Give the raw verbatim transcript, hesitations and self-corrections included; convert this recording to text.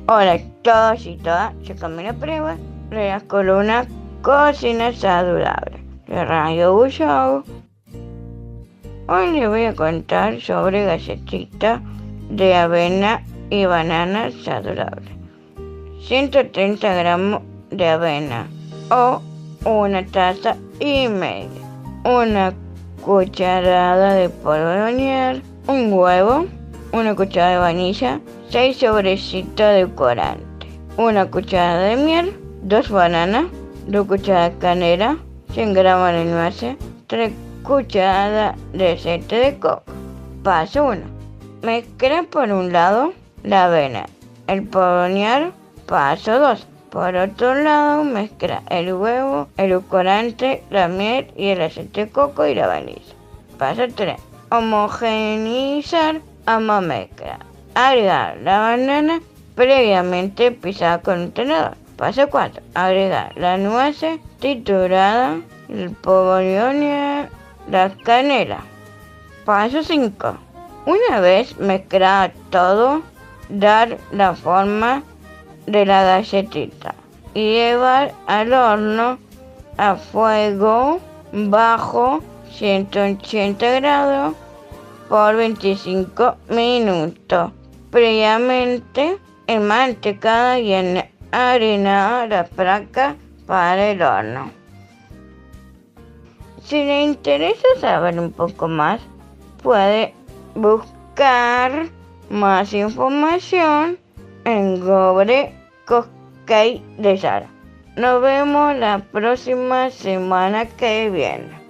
Hola a todos y todas, yo Camila Prueba de la columna Cocina Saludable de Radio Bullshou. Hoy les voy a contar sobre galletitas de avena y banana saludable. ciento treinta gramos de avena o una taza y media, una cucharada de polvo de hornear, un huevo, una cucharada de vainilla, seis sobrecitos de colorante, una cucharada de miel, dos bananas, dos cucharadas de canela, cien gramos de nueces, tres cucharadas de aceite de coco. Paso uno. Mezclar por un lado la avena, el polvo de hornear. Paso dos. Por otro lado, mezcla el huevo, el edulcorante, la miel y el aceite de coco y la vainilla. Paso tres. Homogeneizar ambas mezclas. Agregar la banana previamente pisada con un tenedor. Paso cuatro. Agregar las nueces trituradas, el polvo de hornear, la canela. Paso cinco. Una vez mezclado todo, dar la forma de la galletita y llevar al horno a fuego bajo ciento ochenta grados por veinticinco minutos. Previamente enmantecada y enharinada la placa para el horno. Si le interesa saber un poco más, puede buscar más información en Google Cosquín de Sara. Nos vemos la próxima semana que viene.